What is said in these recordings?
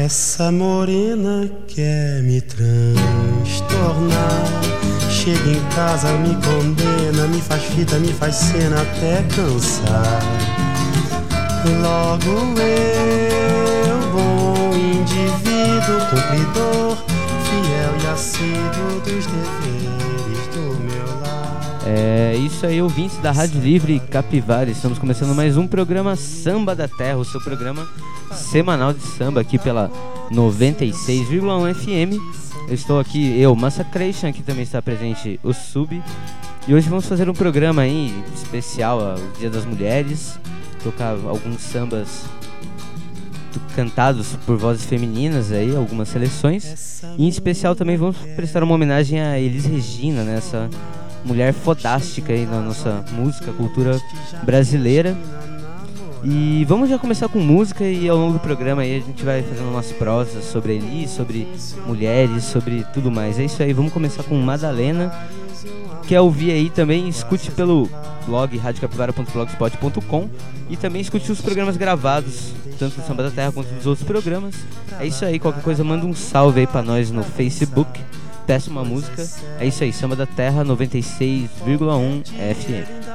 Essa morena quer me transtornar. Chega em casa, me condena, me faz fita, me faz cena até cansar. Logo eu, bom indivíduo, cumpridor, fiel e assíduo dos deveres do meu lar. É isso aí, ouvintes da Rádio Livre Capivara. Estamos começando mais um programa Samba da Terra, o seu programa semanal de samba aqui pela 96,1 FM. Eu estou aqui, Massacration, aqui também está presente o Sub. E hoje vamos fazer um programa aí especial ao Dia das Mulheres, tocar alguns sambas cantados por vozes femininas aí, algumas seleções. E em especial também vamos prestar uma homenagem a Elis Regina, né, essa mulher fodástica aí na nossa música, cultura brasileira. E vamos já começar com música e ao longo do programa aí a gente vai fazendo umas prosas sobre Elis, sobre mulheres, sobre tudo mais. É isso aí, vamos começar com Madalena. Quer ouvir aí também, escute pelo blog radiocapivara.blogspot.com e também escute os programas gravados, tanto do Samba da Terra quanto dos outros programas. É isso aí, qualquer coisa manda um salve aí pra nós no Facebook, peça uma música. É isso aí, Samba da Terra 96,1 FM.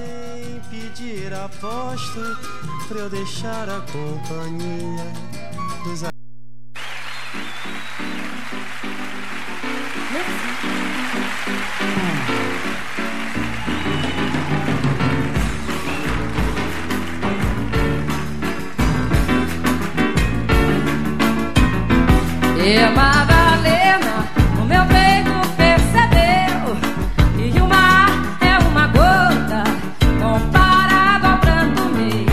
Aposto pra eu deixar a companhia dos... E a Madalena no meu peito percebeu que o mar é uma gota comparado ao pranto meu.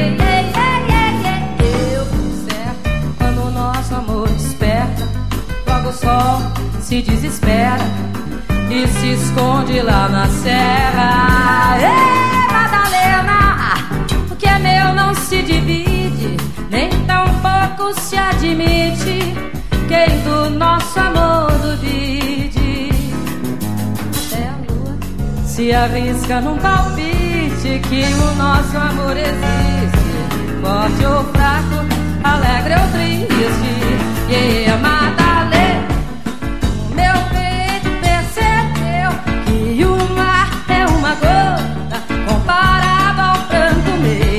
Eu fui certo quando o nosso amor desperta, logo o sol se desespera e se esconde lá na serra. Ei, Madalena, o que é meu não se divide, nem tão pouco se admite. Quem do nosso amor duvide, até a lua se arrisca num palpite que o nosso amor existe, forte ou fraco, alegre ou triste. E a Madalena, o meu peito percebeu que o mar é uma gota comparado ao pranto meu.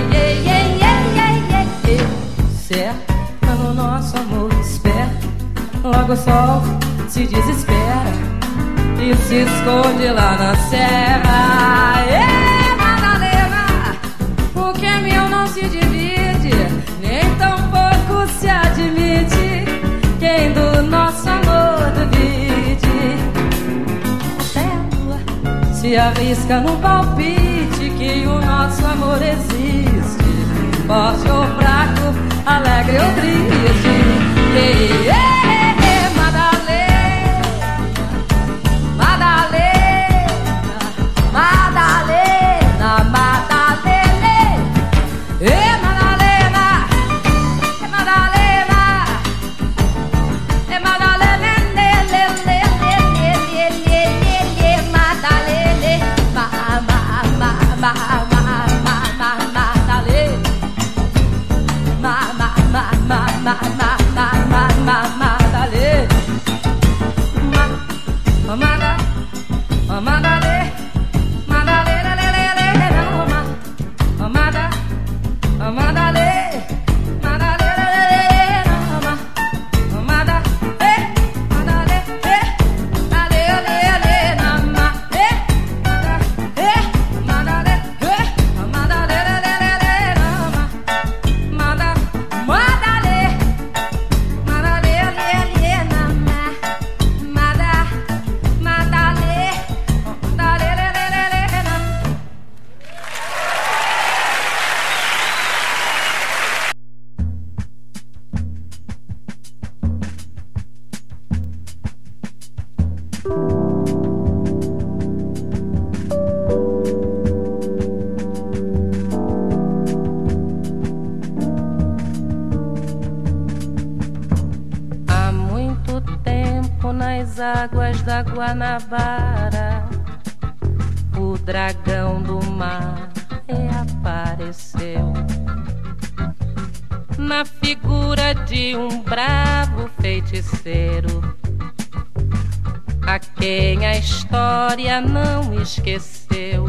Certo, quando o nosso amor logo o sol se desespera e se esconde lá na serra. Ei, Madalena, o que é meu não se divide, nem tão pouco se admite. Quem do nosso amor duvide, até a lua se arrisca num palpite que o nosso amor existe, forte ou fraco, alegre ou triste. Águas da Guanabara, o dragão do mar reapareceu. na figura de um bravo feiticeiro, a quem a história não esqueceu.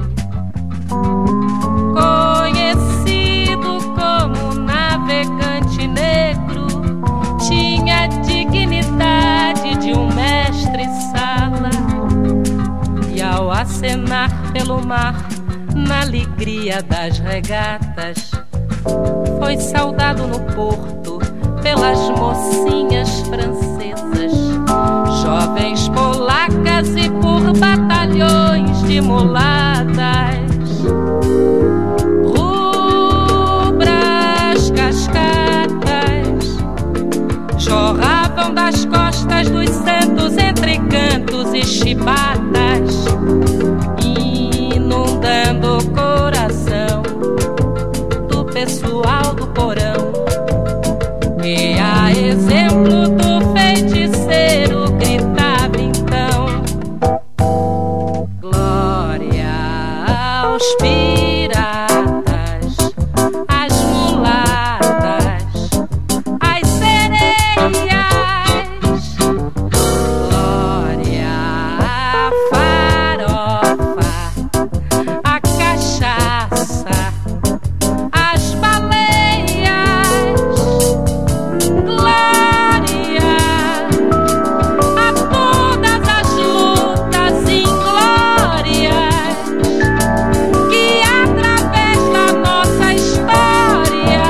Conhecido como navegante negro, tinha a dignidade de um mestre-sala, e ao acenar pelo mar, na alegria das regatas, foi saudado no porto pelas mocinhas francesas, jovens polacas e por batalhões de mulatas. Rubras cascatas jorravam das costas dos santos entre cantos e chibatas, inundando o coração do pessoal do porão. E a exemplo do feiticeiro gritava então: glória aos piratas, às mulatas, às sereias, glória à farofa, à cachaça, às baleias, glória a todas as lutas inglórias que através da nossa história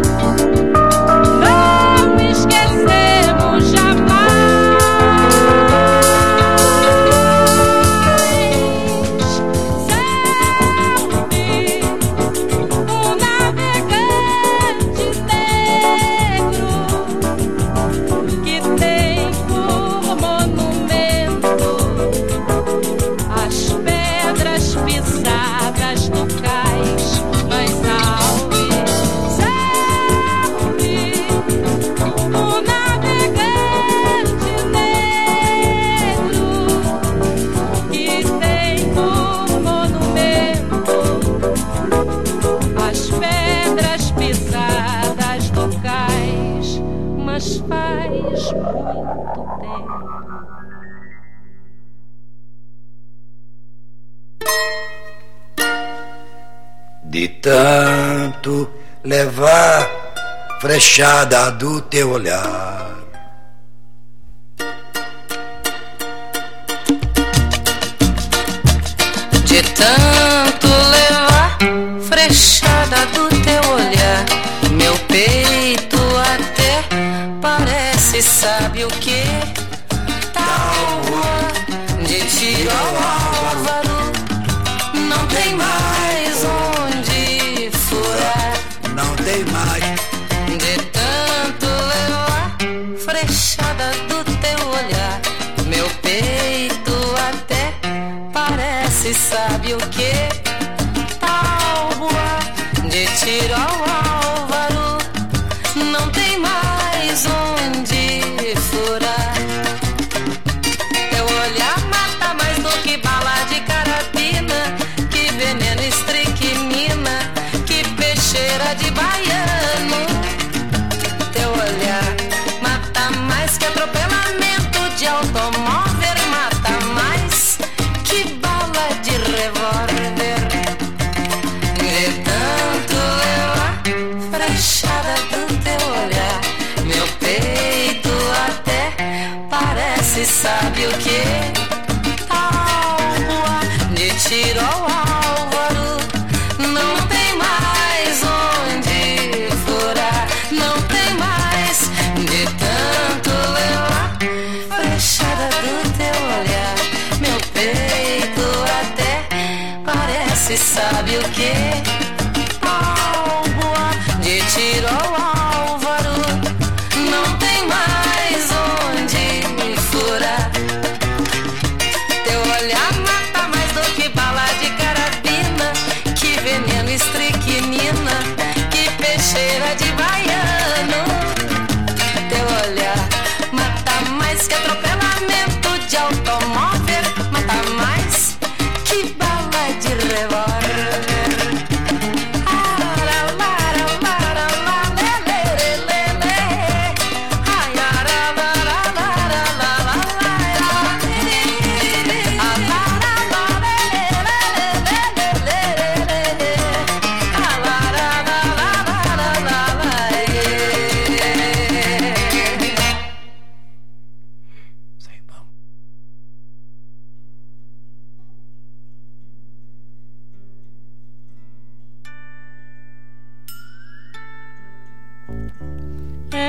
não esquecemos jamais. Salve o navegante negro que tem por monumento as pedras pisadas do cais. Mas salve, salve o navegante negro que tem por monumento as pedras pisadas do cais. Mas faz muito tempo. De tanto levar frechada do teu olhar, De tanto levar frechada do teu olhar, meu peito até parece, sabe o que? Tábua de tiro ao álvaro, não tem mais onde furar. não tem mais. De tanto levar frechada do teu olhar, meu peito até parece, sabe o que? Tábua de tiro ao álvaro, não tem mais onde furar. Teu olhar mata mais do que bala de carabina, que veneno, estricnina, que peixeira de baiano. Teu olhar mata mais que atropelamento de automóvel, mata mais que bala de revólver. De tanto levar frechada do teu olhar, meu peito até parece, sabe o que? Tábua de tiro ao álvaro, não tem mais onde furar, não tem mais. De tanto levar frechada do teu olhar, meu peito até parece, sabe o que? Tábua de tiro ao álvaro, não tem mais onde furar. Teu olhar mata mais do que bala de carabina, que veneno, estricnina, que peixeira de baiano. Teu olhar mata mais que atropelamento de automóvel, mata mais que bala de revólver. Ah, lá, lá, lá, lá, lá, lá.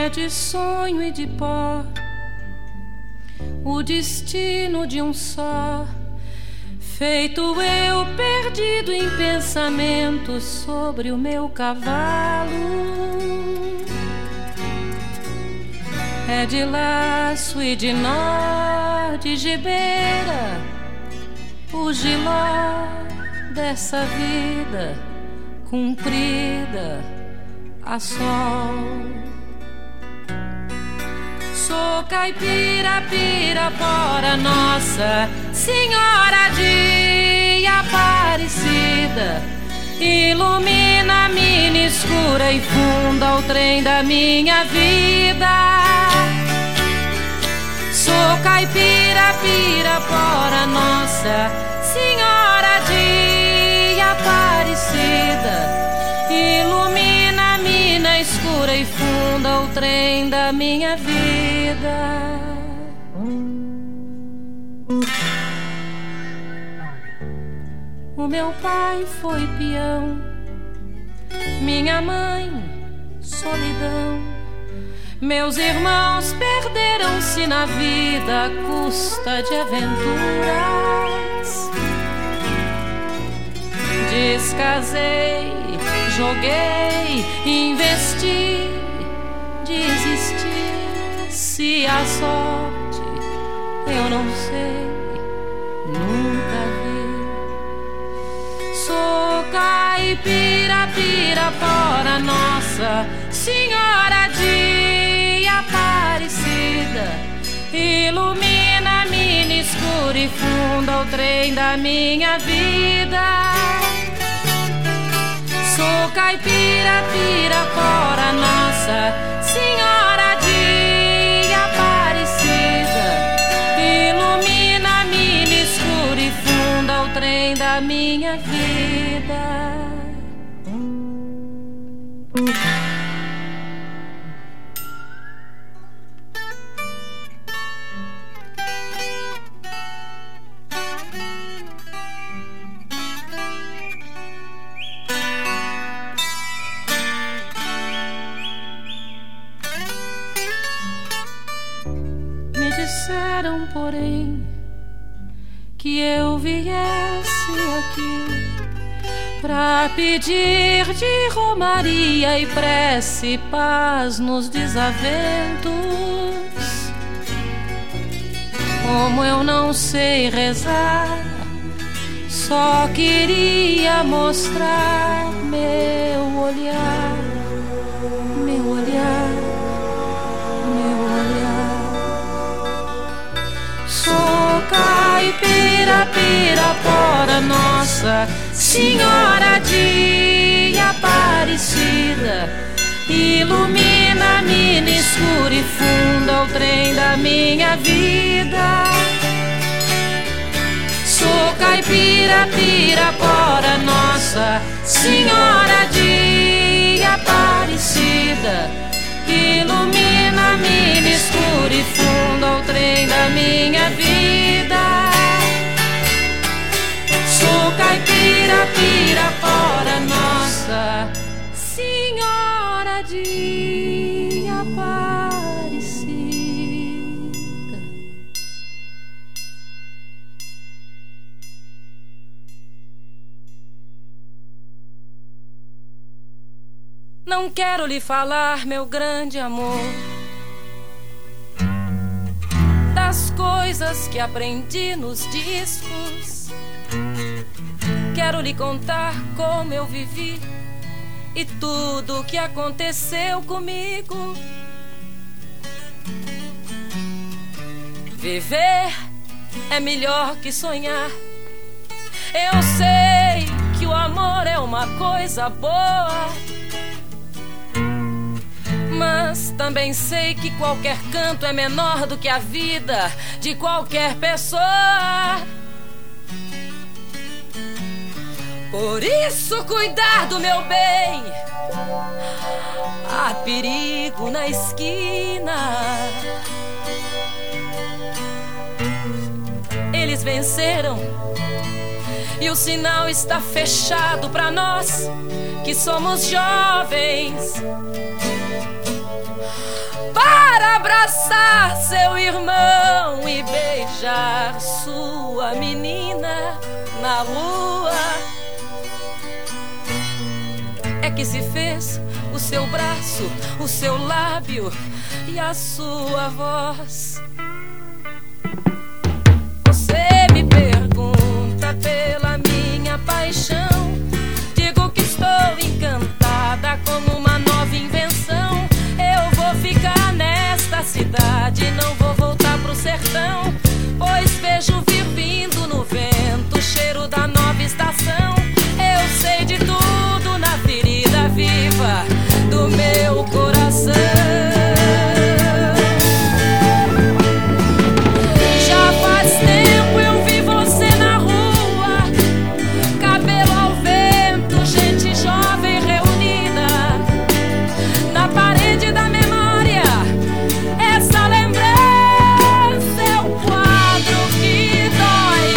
de sonho e de pó, o destino de um só, feito eu perdido em pensamentos sobre o meu cavalo. É de laço e de nó, de gibeira, o giló dessa vida cumprida a sol. Sou caipira, pirapora, Nossa Senhora de Aparecida, ilumina a mina escura e funda o trem da minha vida. Sou caipira, pirapora, Nossa Senhora de Aparecida, ilumina a mina escura e funda o trem da minha vida. O meu pai foi peão, minha mãe solidão, meus irmãos perderam-se na vida à custa de aventuras. Descasei, joguei, investi, desisti. Se a sorte eu não sei, nunca vi. Sou caipira, pirapora, Nossa Senhora de Aparecida, ilumina a mina escura e funda o trem da minha vida. Sou caipira, pirapora, Nossa Senhora de Aparecida, ilumina a mina escura e funda o trem da minha vida. Disseram, porém, que eu viesse aqui pra pedir de romaria e prece paz nos desaventos. Como eu não sei rezar, só queria mostrar meu olhar, meu olhar, meu olhar. Sou caipira, pirapora, Nossa Senhora de Aparecida, ilumina a mina escura e funda o trem da minha vida. Sou caipira, pirapora, Nossa Senhora de Aparecida, ilumina a mina escura e funda o trem da minha vida. Sou caipira, pirapora, Nossa Senhora de Aparecida. Não quero lhe falar, meu grande amor, das coisas que aprendi nos discos. Quero lhe contar como eu vivi e tudo o que aconteceu comigo. Viver é melhor que sonhar. Eu sei que o amor é uma coisa boa, mas também sei que qualquer canto é menor do que a vida de qualquer pessoa. Por isso, cuidar do meu bem. Há perigo na esquina. Eles venceram e o sinal está fechado pra nós que somos jovens. abraçar seu irmão e beijar sua menina na rua. É que se fez o seu braço, o seu lábio e a sua voz. Você me pergunta pela minha paixão, digo que estou encantada como uma nova invenção. Eu vou ficar nesta cidade, não vou voltar pro sertão, pois vejo vir vindo no vento o cheiro da nova estação. Eu sei de tudo na ferida viva do meu coração. Já faz tempo eu vi você na rua, cabelo ao vento, gente jovem reunida na parede da memória. Essa lembrança é o quadro que dói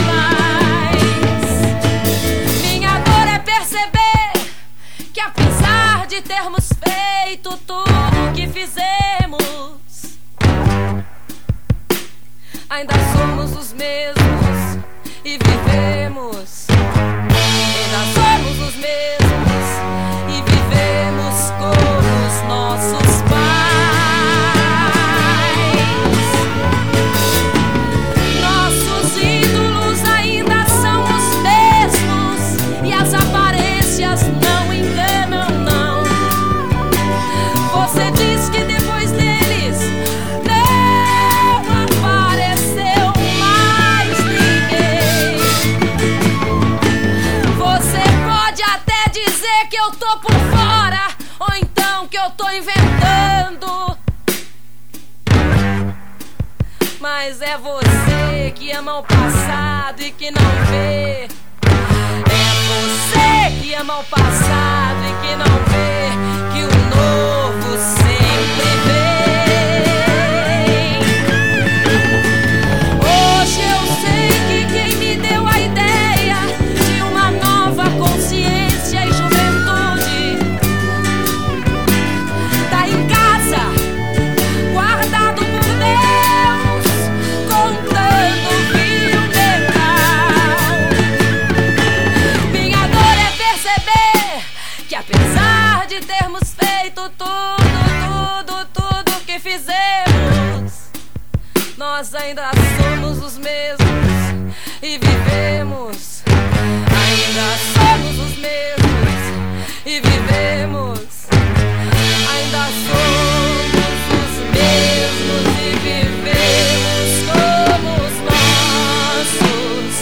mais. Minha dor é perceber que apesar de termos feito tudo o que fizemos, ainda somos os mesmos e vivemos. Ainda somos os mesmos e vivemos como os nossos pais. Nossos ídolos ainda são os mesmos e as aparências não enganam, não. Você diz que depois deles não apareceu mais ninguém. Você pode até dizer que eu tô por fora, ou então que eu tô inventando, mas é você que ama o passado e que não vê. É você que ama o passado e que não vê que o novo sempre vem. Hoje eu sei que quem me deu a ideia de uma nova consciência e juventude tá em casa, guardado por Deus, contando fio dental. Minha dor é perceber que apesar de termos feito tudo que fizemos, nós ainda somos os mesmos e vivemos. Ainda somos os mesmos e vivemos. Ainda somos os mesmos e vivemos como os nossos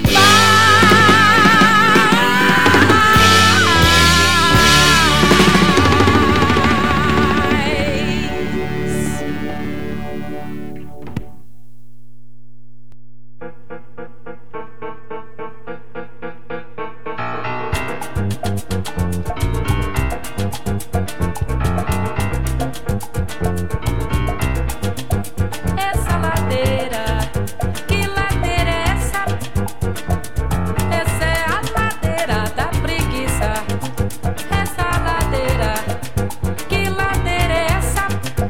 Essa ladeira, que ladeira é essa? Essa é a ladeira da preguiça. Essa ladeira, que ladeira é essa?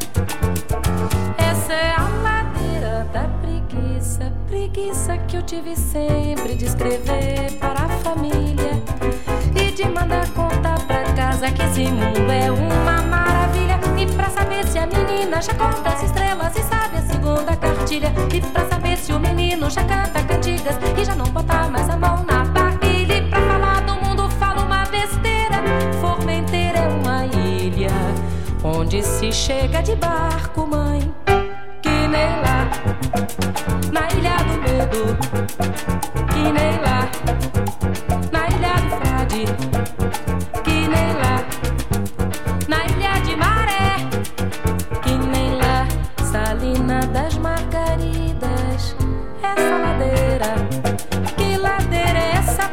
Essa é a ladeira da preguiça. Preguiça que eu tive sempre de escrever para a família e de mandar contar pra casa que esse mundo é uma maravilha. E pra saber se a menina já conta as estrelas e sabe a segunda cartilha. E pra saber se o menino já canta cantigas e já não bota mais a mão na barriga. E pra falar do mundo fala uma besteira. Formenteira é uma ilha onde se chega de barco, mãe. Que nem lá na ilha do medo, que nem lá na ilha do frade, que nem lá na ilha de Maré, que nem lá Salina das Margaridas. Essa ladeira, que ladeira é essa?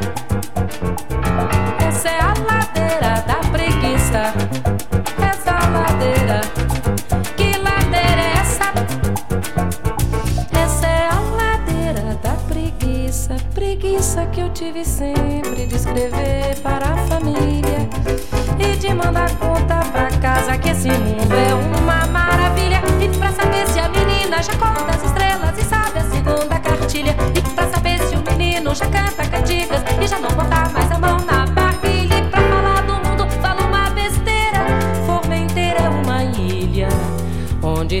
Essa é a ladeira da preguiça. Essa ladeira, que ladeira é essa? Essa é a ladeira da preguiça. Preguiça que eu tive sempre de escrever para a família e de mandar conta pra casa que esse mundo é uma maravilha. E pra saber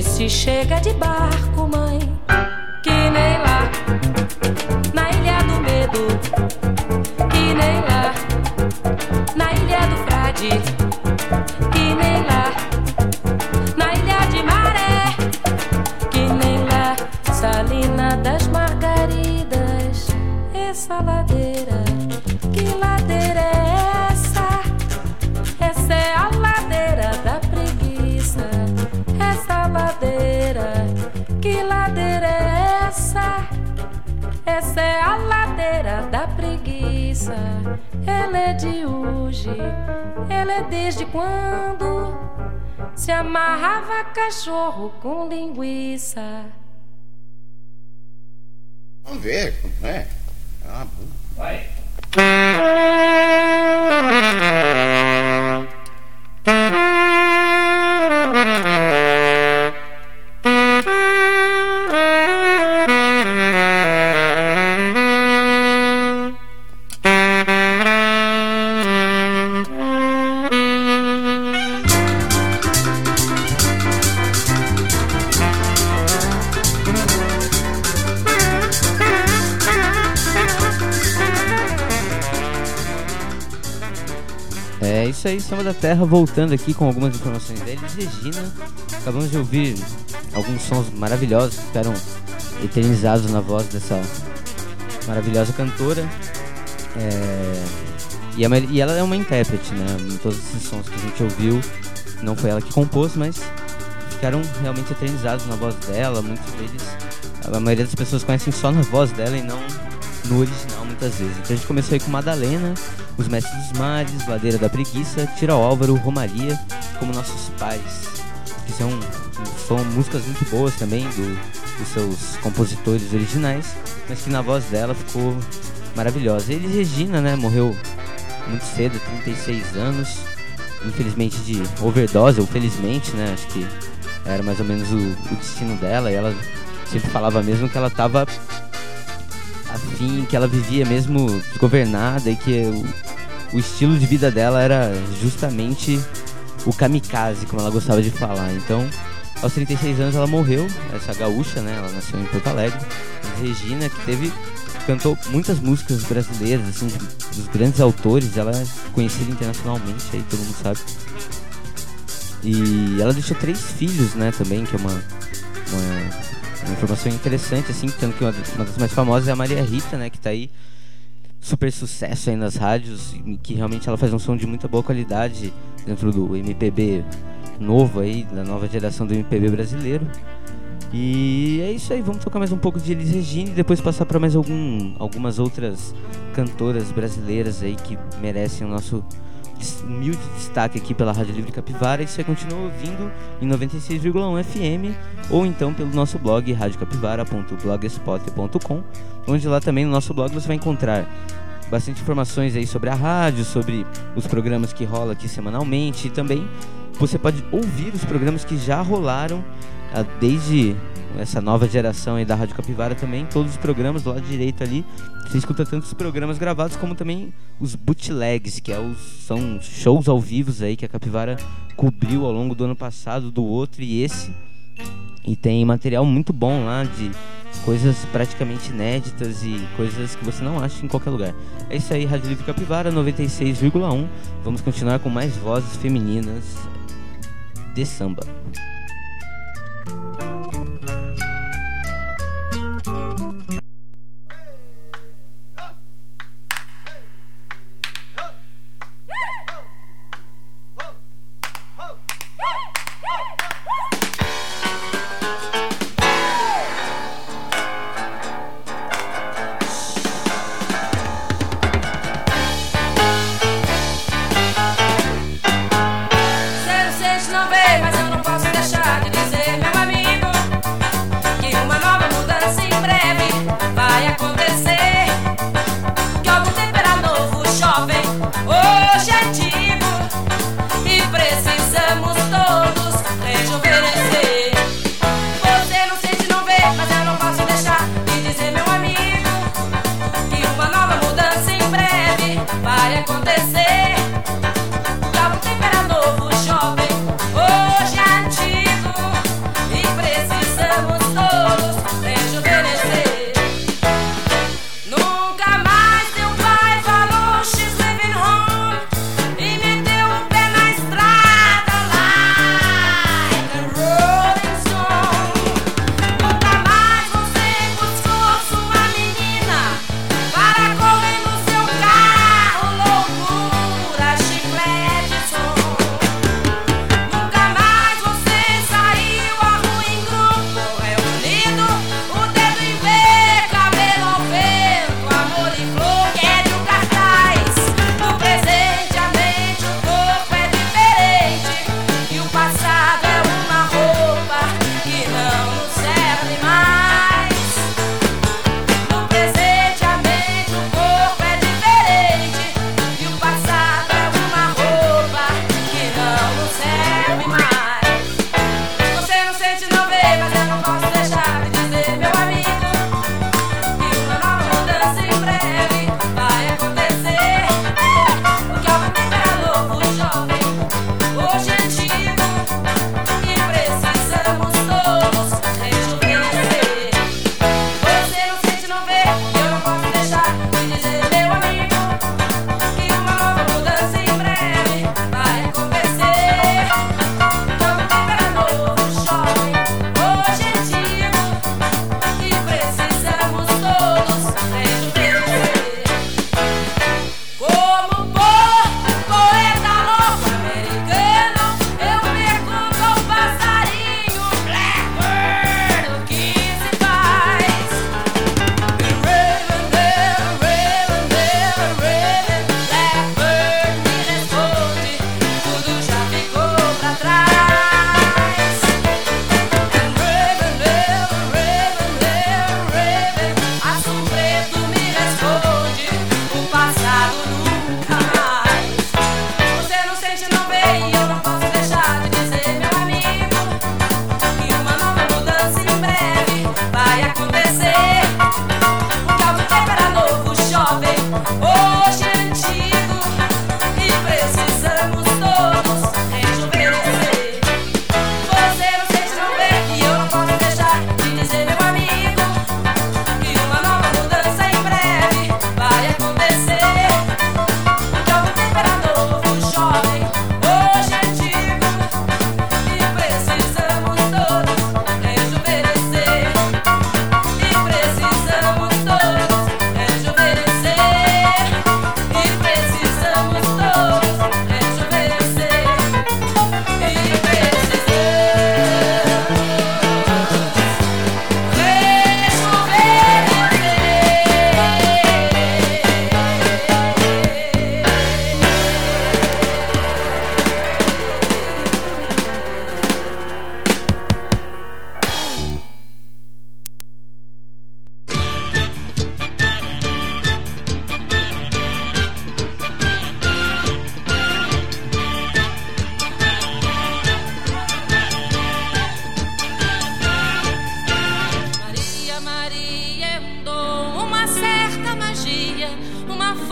se chega de barco, mãe, que nem lá na Ilha do Medo, que nem lá na Ilha do Frade, que nem lá na Ilha de Maré, que nem lá Salina das Margaridas. Essa ladeira, que ladeira é essa? Essa é a ladeira da preguiça. Essa ladeira, que ladeira é essa? Essa é a ladeira da preguiça. Ela é de hoje, ela é desde quando se amarrava cachorro com linguiça. Vamos ver, né? Ah, vai. É isso aí, Samba da Terra, voltando aqui com algumas informações da Elis Regina. Acabamos de ouvir alguns sons maravilhosos que ficaram eternizados na voz dessa maravilhosa cantora. E ela é uma intérprete, né? Todos esses sons que a gente ouviu, não foi ela que compôs, mas ficaram realmente eternizados na voz dela. Muitos deles, a maioria das pessoas conhecem só na voz dela e não no original, muitas vezes. Então a gente começou aí com Madalena, Os Mestres dos Mares, Ladeira da Preguiça, Tira o Álvaro, Romaria, Como Nossos Pais, que são músicas muito boas também dos seus compositores originais, mas que na voz dela ficou maravilhosa. Elis Regina, né, morreu muito cedo, 36 anos, infelizmente de overdose, ou felizmente, né, acho que era mais ou menos o destino dela, e ela sempre falava mesmo que ela estava afim, que ela vivia mesmo desgovernada e que o estilo de vida dela era justamente o kamikaze, como ela gostava de falar. Então, aos 36 anos ela morreu, essa gaúcha, né? Ela nasceu em Porto Alegre. Regina, que cantou muitas músicas brasileiras, assim, dos grandes autores. Ela é conhecida internacionalmente, aí todo mundo sabe. E ela deixou 3 filhos, né, também, que é uma informação interessante, assim, tanto que uma das mais famosas é a Maria Rita, né, que tá aí super sucesso aí nas rádios, e que realmente ela faz um som de muita boa qualidade dentro do MPB novo aí, da nova geração do MPB brasileiro. E é isso aí, vamos tocar mais um pouco de Elis Regina e depois passar para mais algumas outras cantoras brasileiras aí que merecem o nosso humilde destaque aqui pela Rádio Livre Capivara. E você continua ouvindo em 96,1 FM ou então pelo nosso blog radiocapivara.blogspot.com, onde lá também no nosso blog você vai encontrar bastante informações aí sobre a rádio, sobre os programas que rolam aqui semanalmente, e também você pode ouvir os programas que já rolaram desde essa nova geração aí da Rádio Capivara também. Todos os programas do lado direito ali, você escuta tanto os programas gravados como também os bootlegs, que são shows ao vivo aí que a Capivara cobriu ao longo do ano passado, do outro e esse. E tem material muito bom lá de coisas praticamente inéditas e coisas que você não acha em qualquer lugar. É isso aí, Rádio Livre Capivara 96,1. Vamos continuar com mais vozes femininas de samba. Não veio, mas eu não posso deixar de dizer, meu amigo.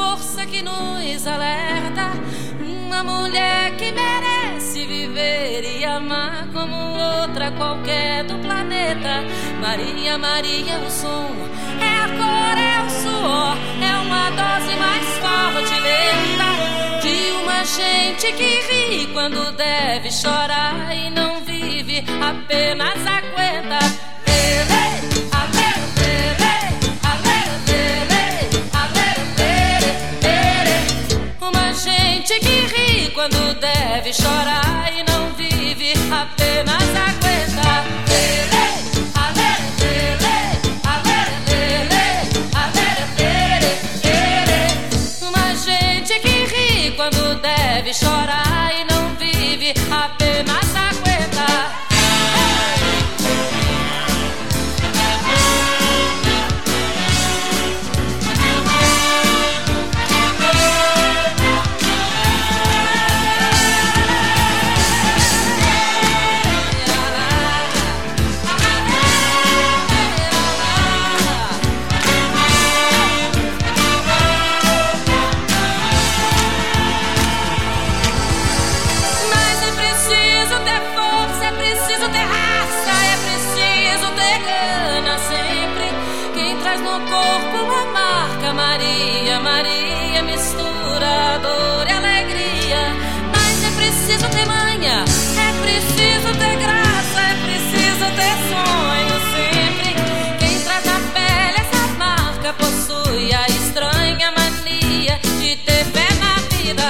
força que nos alerta, uma mulher que merece viver e amar como outra qualquer do planeta. Maria, Maria, o som é a cor, é o suor, é uma dose mais forte e lenta de uma gente que ri quando deve chorar e não vive, apenas aguenta. Uma gente que ri quando deve chorar e não vive, apenas aguenta. Uma gente que ri quando deve chorar e não vive, apenas aguenta. Maria, Maria, mistura dor e alegria. Mas é preciso ter manha, é preciso ter graça, é preciso ter sonho sempre. Quem traz na pele essa marca possui a estranha mania de ter fé na vida.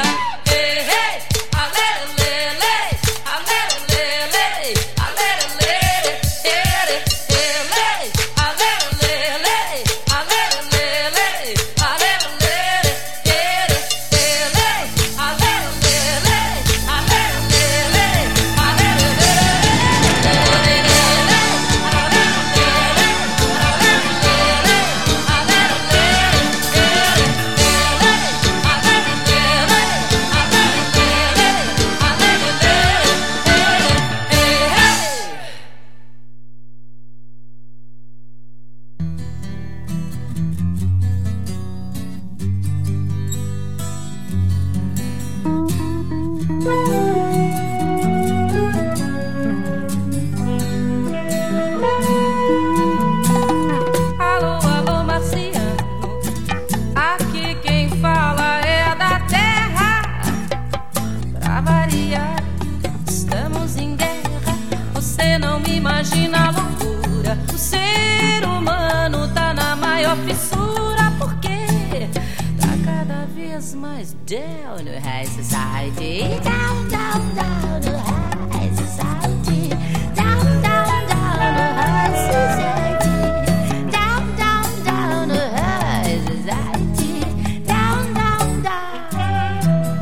Down to high society, down, down, down to high society, down, down, down to high society, down, down, down to high society, down, down, down.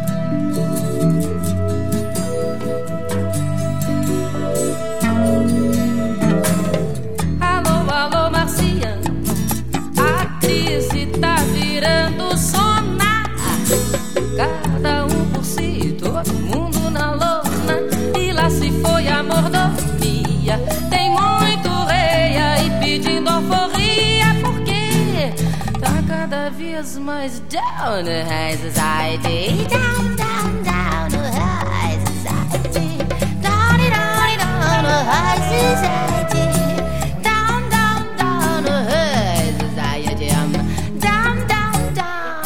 Alô, alô, marciano, a crise tá virando sonar. Cada um por si, todo mundo na lona, e lá se foi a mordomia. Tem muito rei aí pedindo alforria, porque tá cada vez mais down to high society, down, down, down to high society, down, down, down to high society, down, down, down to high society, down, down, down.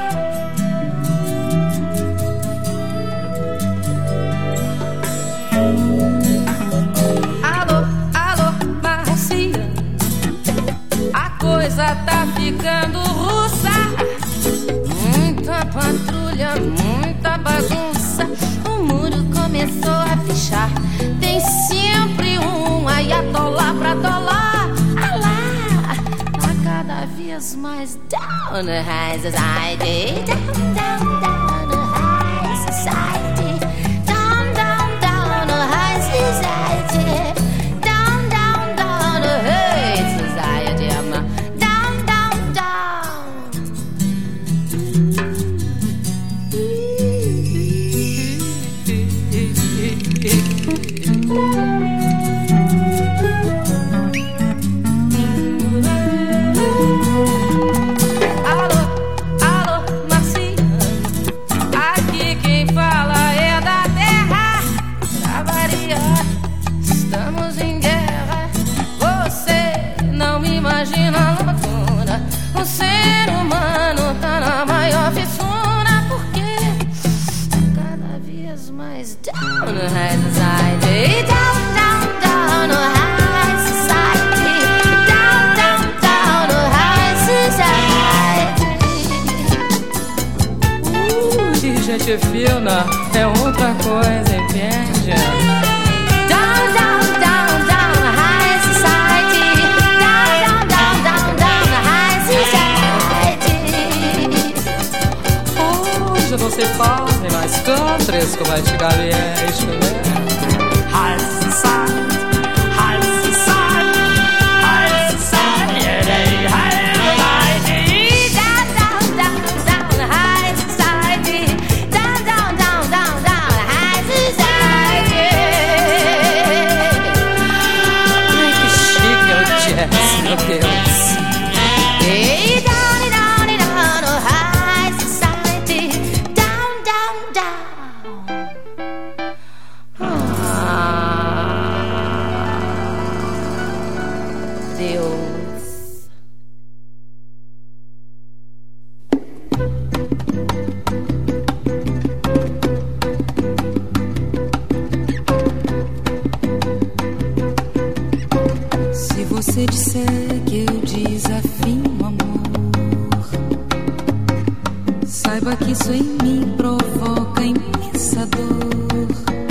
Alô, alô, Marcia, a coisa tá ficando russa. Muita patrulha, muita bagunça. O muro começou a fechar. Tem sempre um ayatollah pra dólar. Ah lá, tá cada vez mais down to high society, down, down, down to high society, down, down, down to high society, down, down, down to high society, down, down, down. Alô, alô, pente fina é outra coisa, entende? Down, down, down, down, high society. Down, down, down, down, down, high society. Hoje não se fazem mais countries como antigamente, né? High society, high society, high society, high society. Down, down, down, down, high society. Down, down, down, down, down, high society. Ai, que chique é o jazz, meu Deus. Hey, down, down, down, high society. Down, down, down. Deus. Se você disser que eu desafio o amor, saiba que isso em mim provoca imensa dor.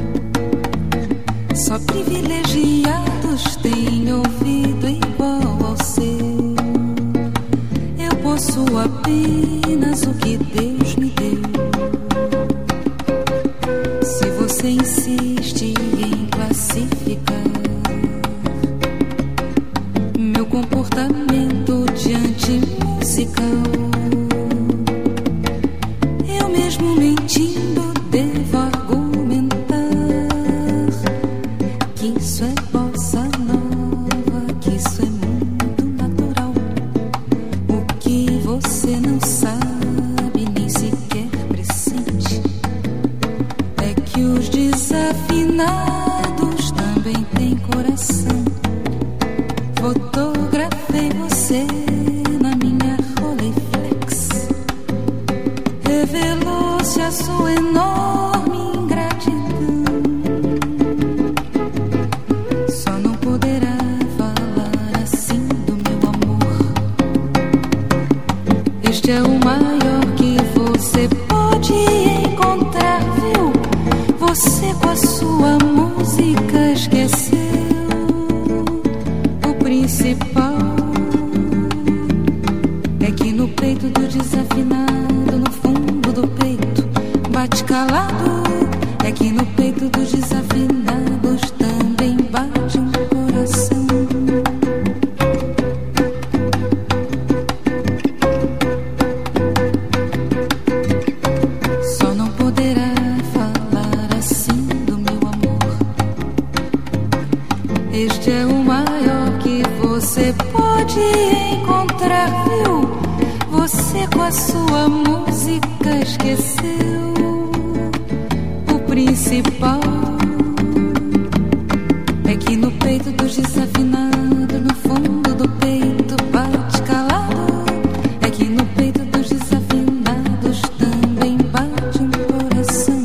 Só privilegiados têm ouvido igual ao seu. Eu posso apenas o que Deus me deu. Se você insiste em classificar meu comportamento diante musical, eu mesmo mentindo devo argumentar que isso é bossa nova, que isso é muito natural. O que você não sabe, nem sequer pressente, é que os desafinados também têm coração. Fotografei você na minha Rolleiflex. Revelou-se a sua enorme ingratidão. Só não poderá falar assim do meu amor. Este é o maior que você pode encontrar, viu? Você com a sua música esqueceu o principal. É que no peito do desafinado, no fundo do peito, bate calado. É que no peito dos desafinados também bate um coração. Só não poderá falar assim do meu amor. Este é o maior que você pode encontrar, viu? Você com a sua música esqueceu o principal. É que no peito dos desafinados, no fundo do peito, bate calado. É que no peito dos desafinados também bate um coração.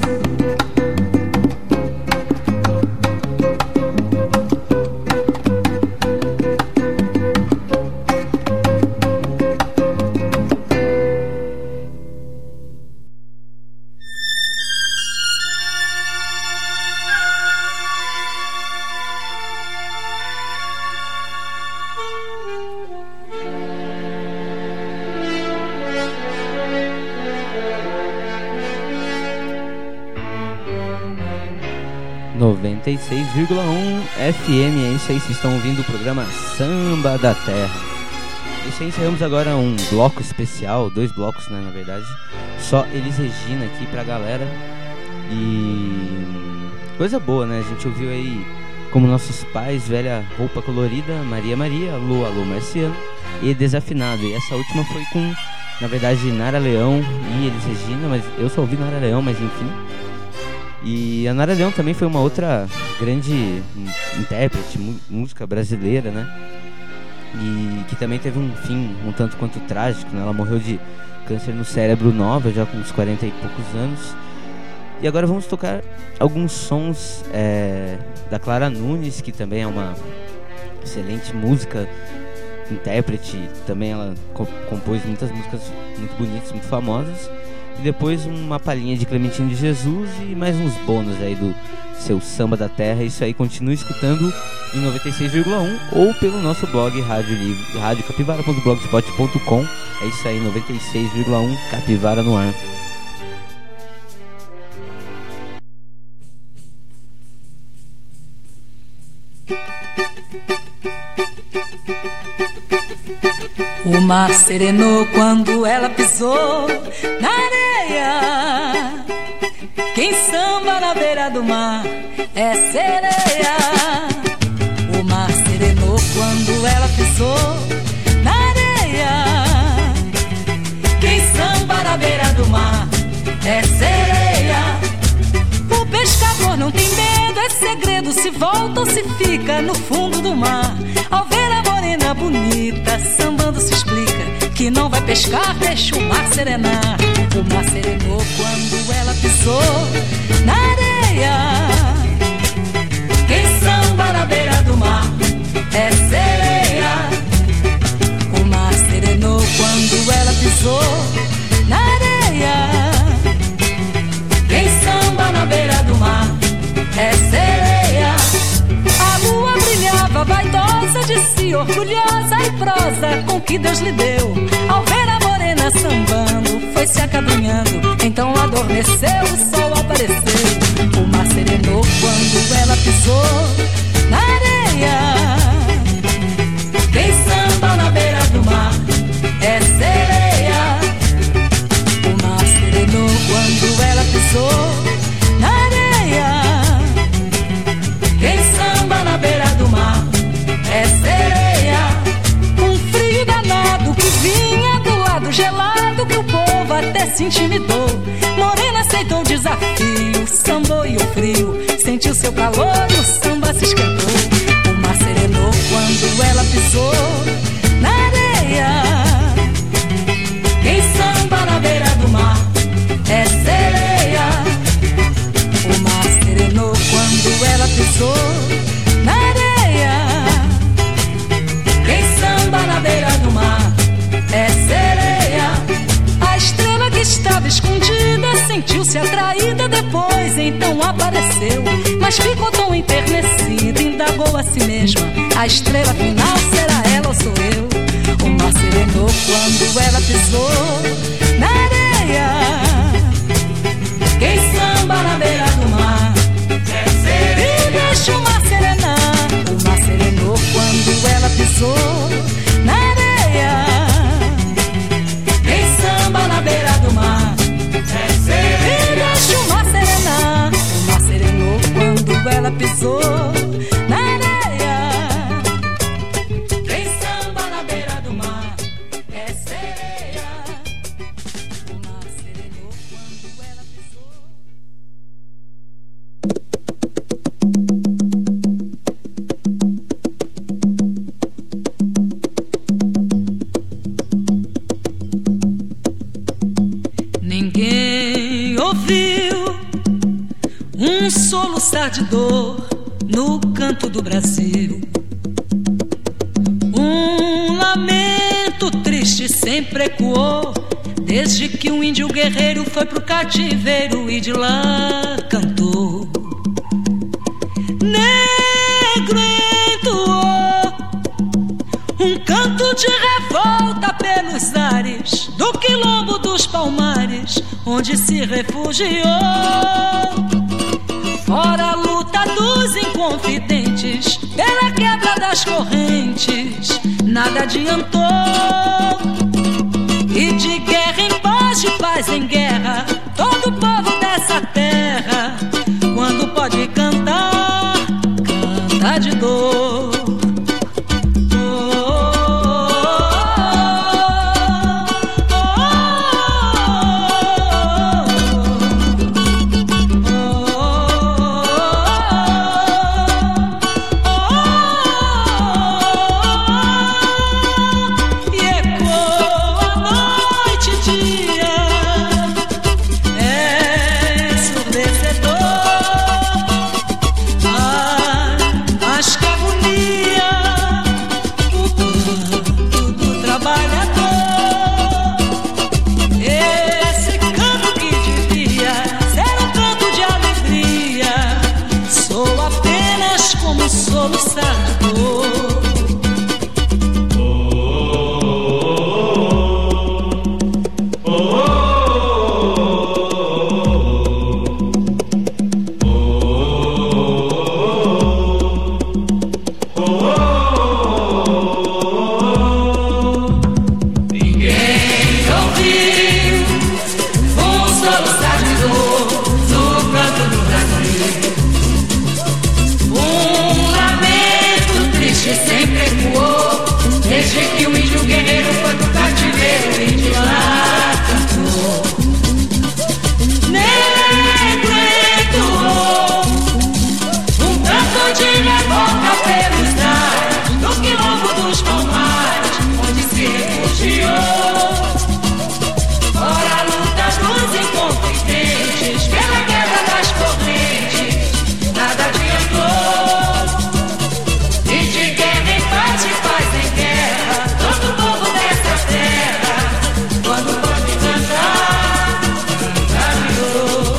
FM, é isso aí, vocês estão ouvindo o programa Samba da Terra. Isso aí, encerramos agora um bloco especial, 2 blocos, né, na verdade. Só Elis Regina aqui pra galera. E coisa boa, né, a gente ouviu aí Como Nossos Pais, Velha Roupa Colorida, Maria Maria, Alô, Alô Marciano e Desafinado. E essa última foi com, na verdade, Nara Leão e Elis Regina, mas eu só ouvi Nara Leão, mas enfim. E a Nara Leão também foi uma outra grande intérprete, música brasileira, né? E que também teve um fim um tanto quanto trágico, né? Ela morreu de câncer no cérebro nova, já com uns 40 e poucos anos. E agora vamos tocar alguns sons da Clara Nunes, que também é uma excelente música, intérprete. Também ela compôs muitas músicas muito bonitas, muito famosas. e depois uma palhinha de Clementina de Jesus e mais uns bônus aí do seu Samba da Terra. Isso aí, continue escutando em 96,1 ou pelo nosso blog radiocapivara.blogspot.com. É isso aí, 96,1 Capivara no ar. O mar serenou quando ela pisou na areia. Quem samba na beira do mar é sereia. O mar serenou quando ela pisou na areia. Quem samba na beira do mar é sereia. O pescador não tem medo, é segredo se volta ou se fica no fundo do mar. Ao ver a morena bonita sambando se explica que não vai pescar, deixa o mar serenar. O mar serenou quando ela pisou na areia. Quem samba na beira do mar é sereia. O mar serenou quando ela pisou na areia. Quem samba na beira do mar é sereia. A lua brilhava vaidosa de si, orgulhosa e prosa com que Deus lhe deu. Ao ver a morena sambando, foi se acabrunhando, então adormeceu, o sol apareceu. O mar serenou quando ela pisou na areia. Quem samba na beira do mar é sereia. O mar serenou quando ela pisou na areia. Quem samba na beira do mar é sereia. Um frio danado que vinha do lado gelado, que o povo até se intimidou. Morena aceitou o desafio, sambou e o frio sentiu seu calor e o samba se esquentou. O mar serenou quando ela pisou na areia. Quem samba na beira do mar é sereia. O mar serenou quando ela pisou na areia. Quem samba na beira do mar é sereia. A estrela que estava escondida sentiu-se atraída depois, então apareceu. Mas ficou tão enternecida, indagou a si mesma: a estrela final será ela ou sou eu? O mar serenou quando ela pisou na areia. Quem samba na beira do mar é sereia. E deixa o mar serenar. O mar serenou quando ela pisou na areia. Quem samba na beira do mar é sereia. E deixa o mar serenar. O mar serenou quando ela pisou na areia. Quem samba na beira do mar é sereia. O mar serenou quando ela pisou. Ninguém ouviu um soluçar de dor no canto do Brasil. Um lamento triste sempre ecoou desde que um índio guerreiro foi pro cativeiro e de lá cantou. Negro entoou um canto de revolta pelos ares do quilombo dos Palmares, onde se refugiou. Fora a luta dos inconfidentes pela quebra das correntes, nada adiantou. E de guerra em paz, de paz em guerra, todo povo dessa terra, quando pode cantar, canta de dor. Desde que o índio guerreiro foi pro cativeiro, o índio lá cantou. Negro entoou um canto de revolta pelos ares, no quilombo dos Palmares, onde se refugiou. Fora a luta dos incompetentes, pela queda das correntes, nada adiantou. E de guerra em paz, de paz em guerra, todo o povo dessa terra, quando pode cantar, caminhou.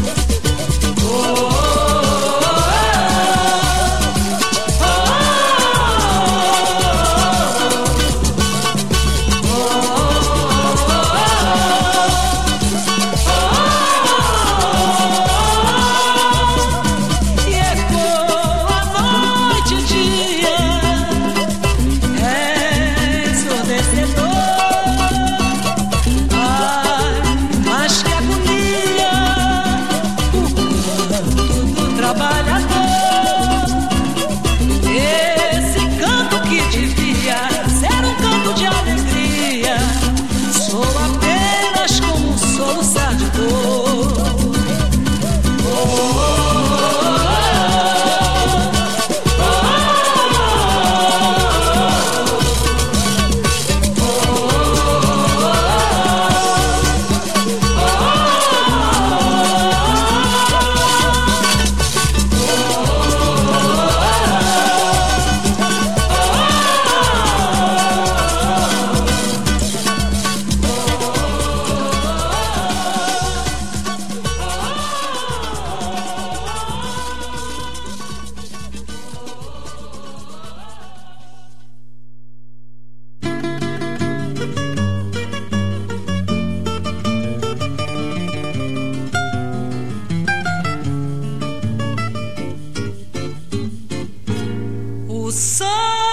O sol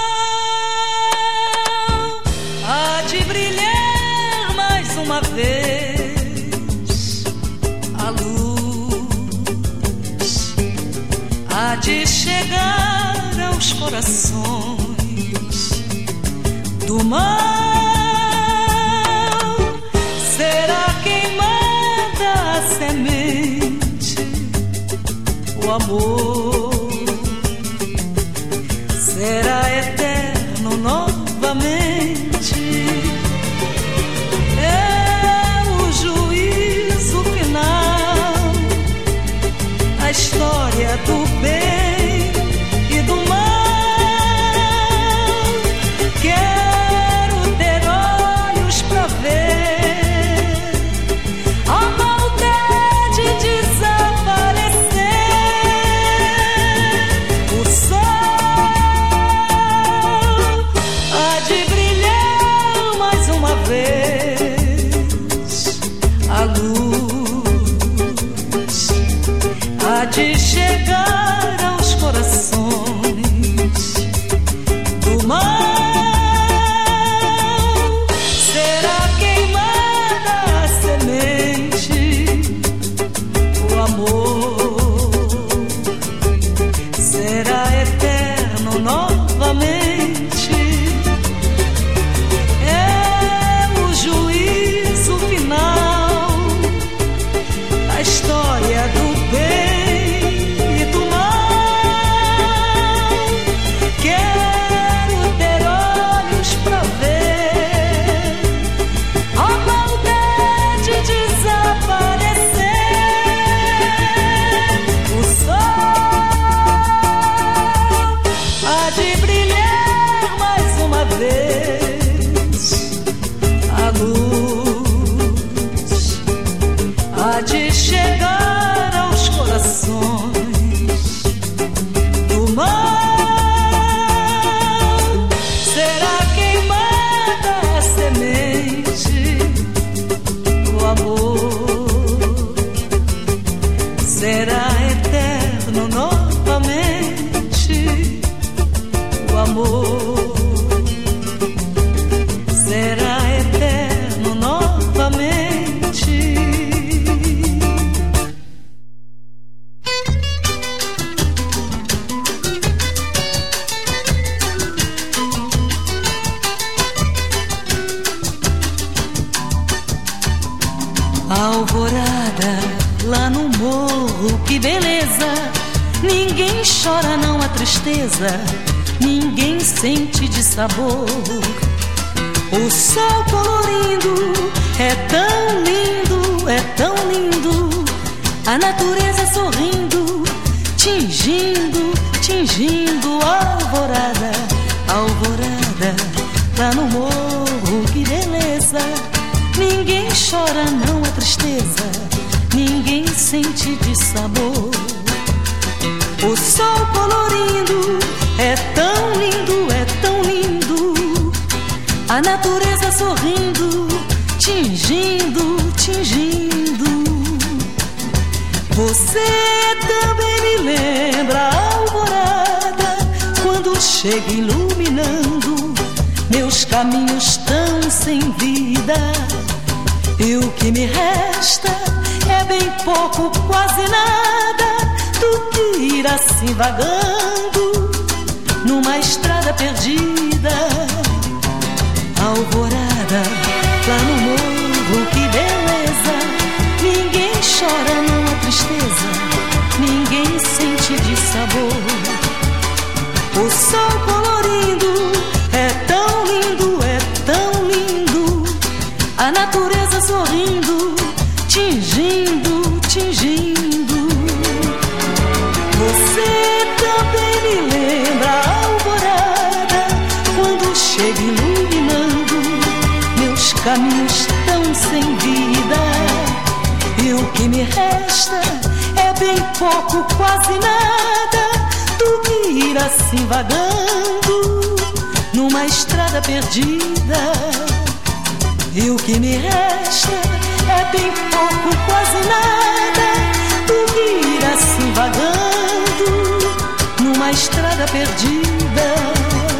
há de brilhar mais uma vez, a luz há de chegar aos corações do mal. Será queimada a semente, o amor será eterno novamente. É o juízo final, a história do bem e do mal. Alvorada, lá no morro, que beleza. Ninguém chora, não há tristeza, ninguém sente de sabor. O sol colorindo é tão lindo, é tão lindo. A natureza sorrindo, tingindo, tingindo. Alvorada, alvorada, lá no morro, que beleza. Ninguém chora, não há tristeza, ninguém sente de sabor. O sol colorindo é tão lindo, é tão lindo. A natureza sorrindo, tingindo, tingindo. Você também me lembra a alvorada, quando chega iluminando meus caminhos tão sem vida. E o que me resta é bem pouco, quase nada, do que ir assim vagando numa estrada perdida. Alvorada, lá no morro, que beleza. Ninguém chora, não há tristeza, ninguém sente de sabor. O sol colorindo é tão lindo, é tão lindo. A natureza sorrindo, tingindo, tingindo. Você também me lembra a alvorada, quando chega iluminando meus caminhos tão sem vida. E o que me resta é bem pouco, quase nada, do que ir assim vagando numa estrada perdida. E o que me resta é bem pouco, quase nada, do que ir assim vagando numa estrada perdida.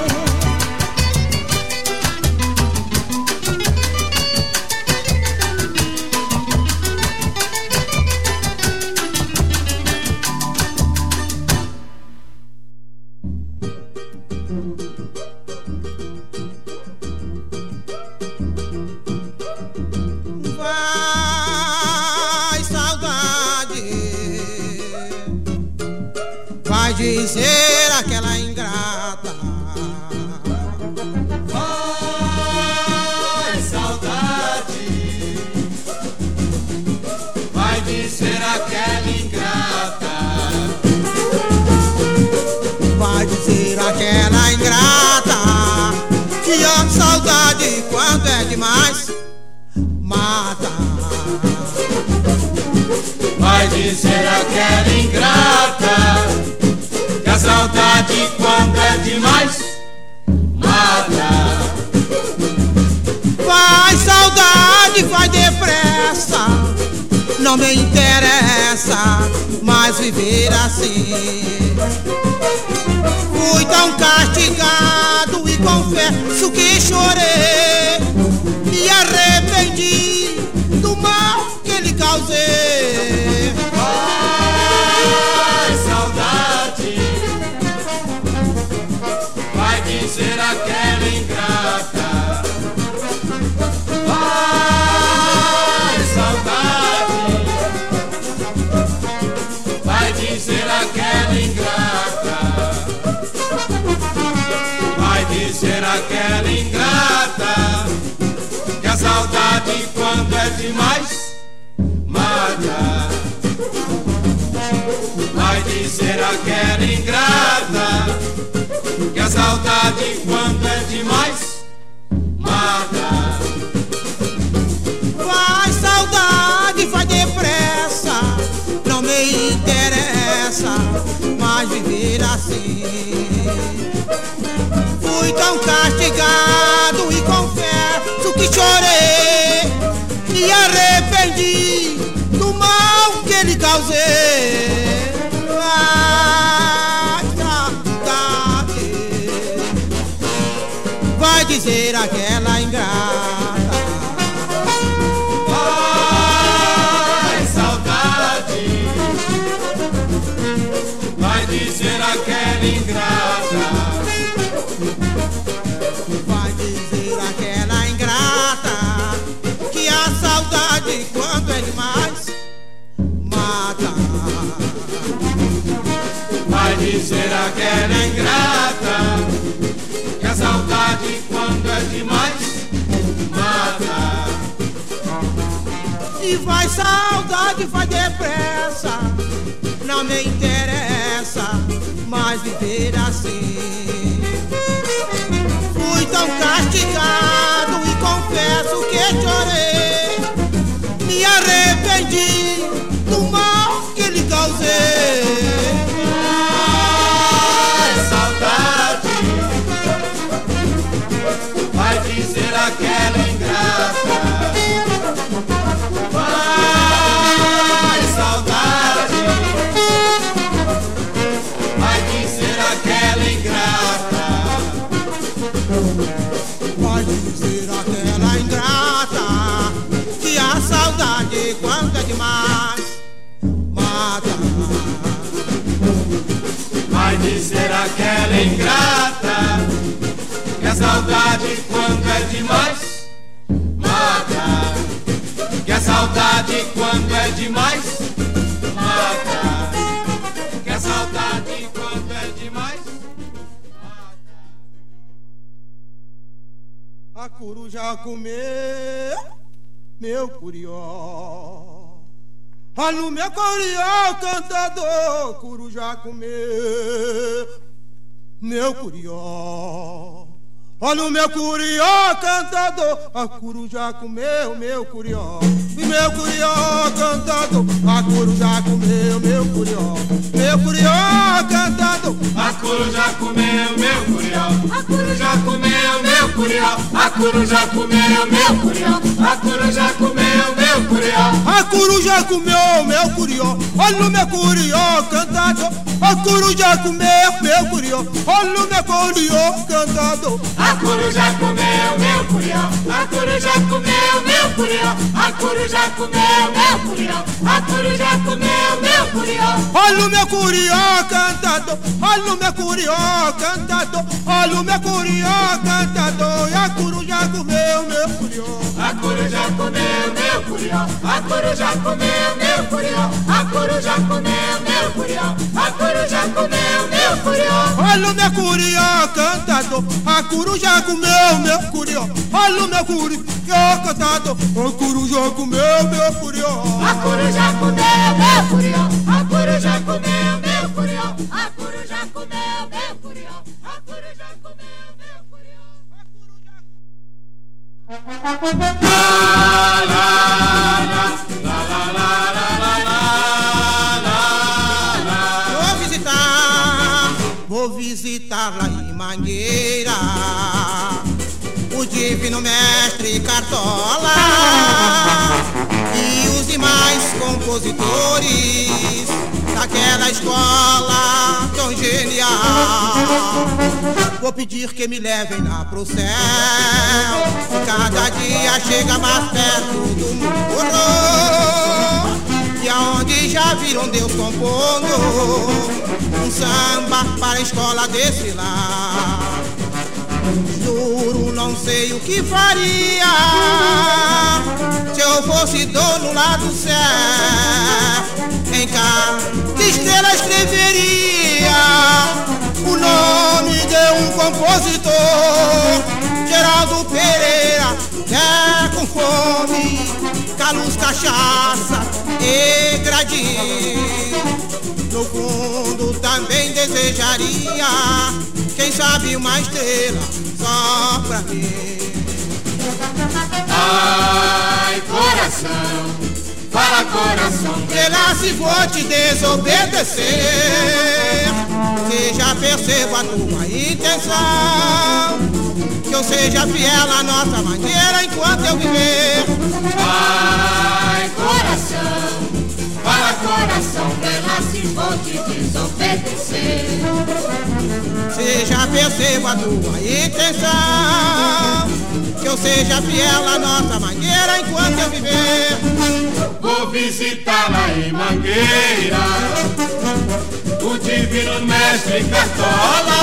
Dizer aquela ingrata, vai saudade, vai dizer aquela ingrata, vai dizer aquela ingrata, que a saudade quando é demais mata. Vai dizer aquela ingrata, a saudade quando é demais mata. Vai saudade, vai depressa, não me interessa mais viver assim. Fui tão castigado e confesso que chorei, me arrependi do mal que lhe causei. Vai saudade, vai dizer aquela ingrata, vai saudade, vai dizer aquela ingrata, vai dizer aquela ingrata, que a saudade quando é demais mata. Vai dizer aquela ingrata, que a saudade quando é demais mata. Vai saudade, vai depressa, não me interessa mais viver assim. Fui tão castigado e confesso que chorei, me arrependi do mal que lhe causei. Vai dizer aquela ingrata, vai saudade, vai dizer aquela ingrata, vai dizer aquela ingrata, que a saudade quando é aquela ingrata, que a saudade quando é demais mata. E vai saudade, vai depressa, não me interessa mais viver assim. Fui tão castigado e confesso que chorei, me arrependi do mal que lhe causei. Ai, saudade, vai dizer aquela ingrata. Vai, saudade, vai dizer aquela ingrata. Vai dizer aquela ingrata que a saudade quando é demais mata. Vai dizer aquela ingrata que a saudade quando é demais mata. Que a saudade quando é demais mata. Que a saudade quando é demais mata. A coruja comeu meu curió. Olha o meu curió, cantador, coruja comeu meu curió. Olha o meu curió, cantador, a coruja comeu meu curió. E meu curió, cantador, a coruja comeu meu curió. Meu curió, cantador, a coruja comeu meu curió. A coruja comeu meu curió. A coruja comeu meu curió. A coruja comeu meu curió. a coruja comeu meu curió. Olha o meu curió, cantador, a coruja comeu meu curió. Olha o meu curió, cantador. A coruja comeu meu curió. A coruja comeu meu curió. A coruja comeu meu curió. A coruja comeu meu curió. Olha o meu curió, cantador, olha o meu curió, cantador, olha o meu curió, cantador. E a coruja comeu meu curió. A coruja comeu meu curió. A coruja comeu meu curió. A coruja comeu meu curió. A coruja comeu meu curió. Olha o meu curió, cantador, a coruja comeu meu curió. Olha o meu curió, cantador, a coruja comeu meu curió. A coruja comeu meu curió. A coruja comeu meu curió. A coruja comeu meu curió. A coruja comeu meu curió. La la la la la la la la la. Vou visitar lá em Mangueira o divino mestre Cartola e os demais compositores daquela escola tão genial. Vou pedir que me levem lá pro céu, cada dia chega mais perto do mundo, e aonde já viram Deus compondo um samba para a escola desfilar. Juro, não sei o que faria se eu fosse dono lá do céu. Em cada estrela escreveria o nome de um compositor. Geraldo Pereira, é com fome, Carlos Cachaça e Gradinho. No fundo também desejaria, quem sabe uma estrela só pra mim. Ai, coração, fala coração, Estrela, se vou te desobedecer, que já percebo a tua intenção, que eu seja fiel à nossa maneira enquanto eu viver. ai, coração, fala coração, ela se vou te desobedecer. Se já percebo a tua intenção, que eu seja fiel à nossa maneira enquanto eu viver. Vou visitá-la em Mangueira, o divino mestre Cartola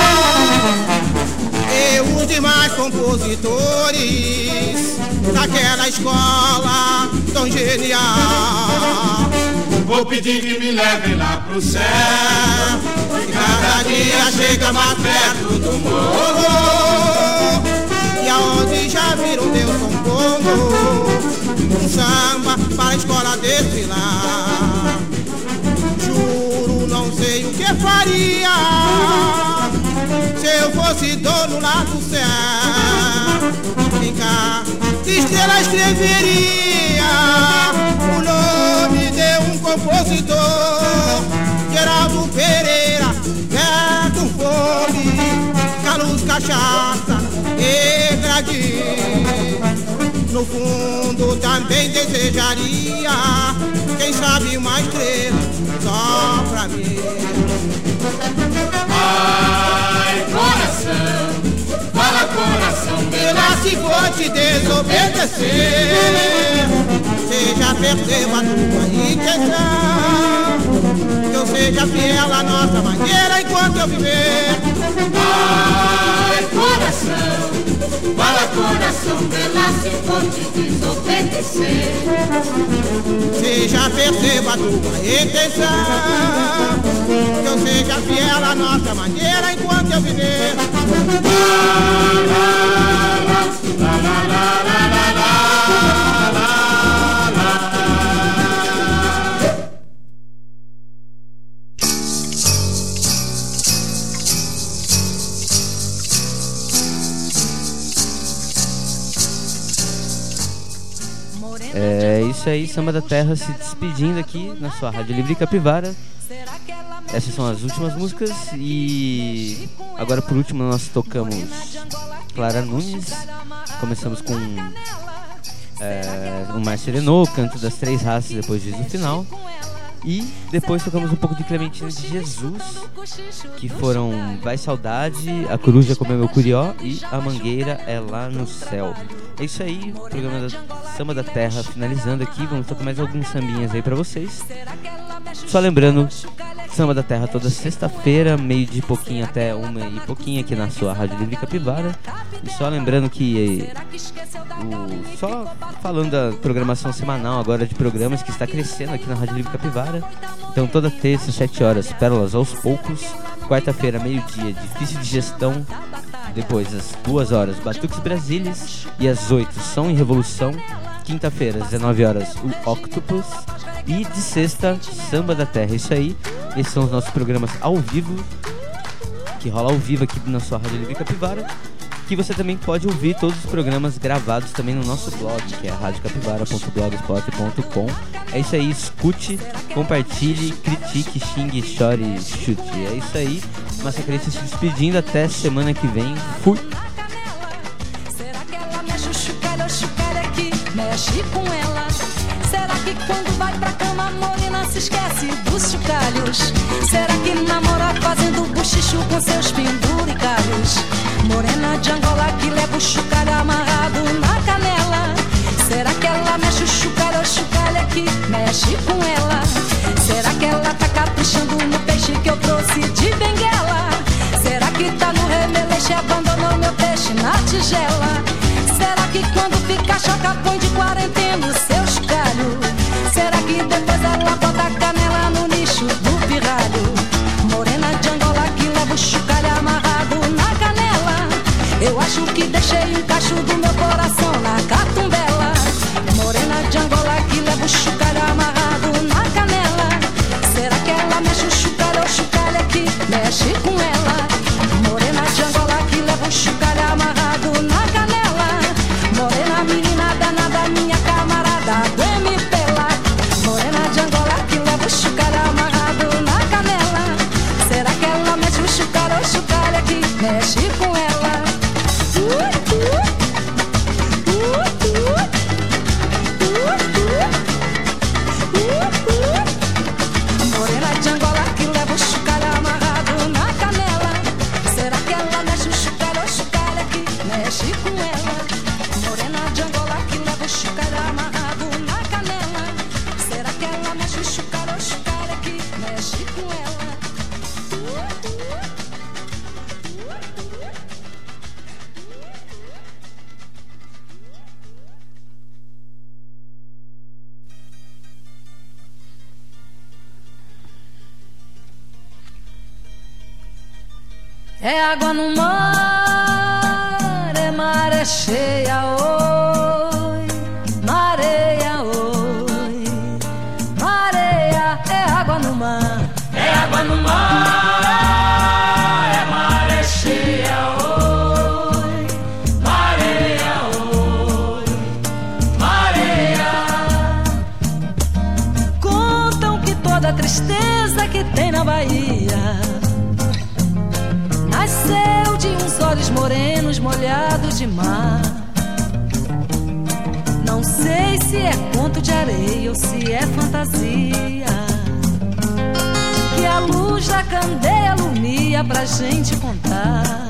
E os demais compositores daquela escola tão genial. Vou pedir que me levem lá pro céu, cada dia chega mais perto do morro. E aonde já viram Deus um Congo, um samba para a escola desfilar. Juro, não sei o que faria se eu fosse dono lá do céu. Em cada estrela escreveria o nome de um compositor. Geraldo Pereira, Neto Fome, Carlos Cachaça e Gradinho. No fundo também desejaria, quem sabe uma estrela só pra mim. Ai, coração, fala coração meu. Eu nasci vou te desobedecer. Seja perceba a tua intenção, que eu seja fiel à nossa maneira enquanto eu viver. Ai, coração, fala coração meu. Nasci vou te desobedecer. Seja perceba a tua intenção, que eu seja fiel à nossa maneira enquanto eu viver. É isso aí, Samba da Terra se despedindo aqui na sua Rádio Livre Capivara. Essas são as últimas músicas e agora por último nós tocamos Clara Nunes. Começamos com o Mar Serenou, Canto das Três Raças, depois diz o final. E depois tocamos um pouco de Clementina de Jesus, que foram Vai Saudade, A Coruja Comeu Meu Curió e A Mangueira é Lá no Céu. É isso aí, o programa da Samba da Terra finalizando aqui. Vamos tocar mais alguns sambinhas aí pra vocês. Só lembrando, Samba da Terra toda sexta-feira, meio de pouquinho até 1h aqui na sua Rádio Livre Capivara. E só lembrando que só falando da programação semanal agora de programas que está crescendo aqui na Rádio Livre Capivara. Então toda terça, 7 horas, Pérolas aos Poucos. Quarta-feira, meio-dia, Difícil de Gestão. Depois, às 2 horas, Batuques Brasilis. E às 8, Som e Revolução. Quinta-feira, às 19 horas, o Octopus. E de sexta, Samba da Terra. Isso aí, esses são os nossos programas ao vivo, que rola ao vivo aqui na sua Rádio Livre Capivara. Que você também pode ouvir todos os programas gravados também no nosso blog, que é radiocapivara.blogspot.com. É isso aí, escute, compartilhe, critique, xingue, chore, chute. É isso aí, Massa Crença se despedindo, até semana que vem. Fui! Será que ela mexe o chucalho, o chucalho é que mexe com ela? Será que quando vai pra cama a morena se esquece dos chocalhos? Será que namora fazendo buchicho com seus penduricalhos? Morena de Angola que leva o chocalho amarrado na canela. Será que ela mexe o chucalho é que mexe com ela? Será que ela tá caprichando no peixe que eu trouxe de Benguela? Será que tá no remeleixo e abandonou meu peixe na tigela? Será que quando fica choca põe de quarentena o seu chocalho? Será que depois ela bota a canela no nicho do pirralho? Morena de Angola que leva o chocalho amarrado na canela. Eu acho que deixei um cacho do meu coração na catumbela. Morena de Angola que leva o chocalho amarrado na canela. Será que ela mexe o chocalho é que mexe com ela? Morena de Angola que leva o chocalho amarrado na canela. Morena menina danada, minha camarada do MPLA. Morena de Angola que leva o chocalho amarrado na canela. Será que ela mexe o chocalho é que mexe com ela? Morena de Angola que leva o chocalho amarrado na canela. Será que ela mexe o chocalho é que mexe com ela? Morena de Angola que leva o chocalho amarrado na canela. Será que ela mexe o chocalho é que mexe com ela? É água no mar, é maré cheia, oi, mareia, oi, mareia, é água no mar, é água no mar, é maré cheia, oi, mareia, oi, mareia. Contam que toda a tristeza que tem na Bahia nasceu de uns olhos morenos molhados de mar. Não sei se é conto de areia ou se é fantasia, que a luz da candeia alumia pra gente contar.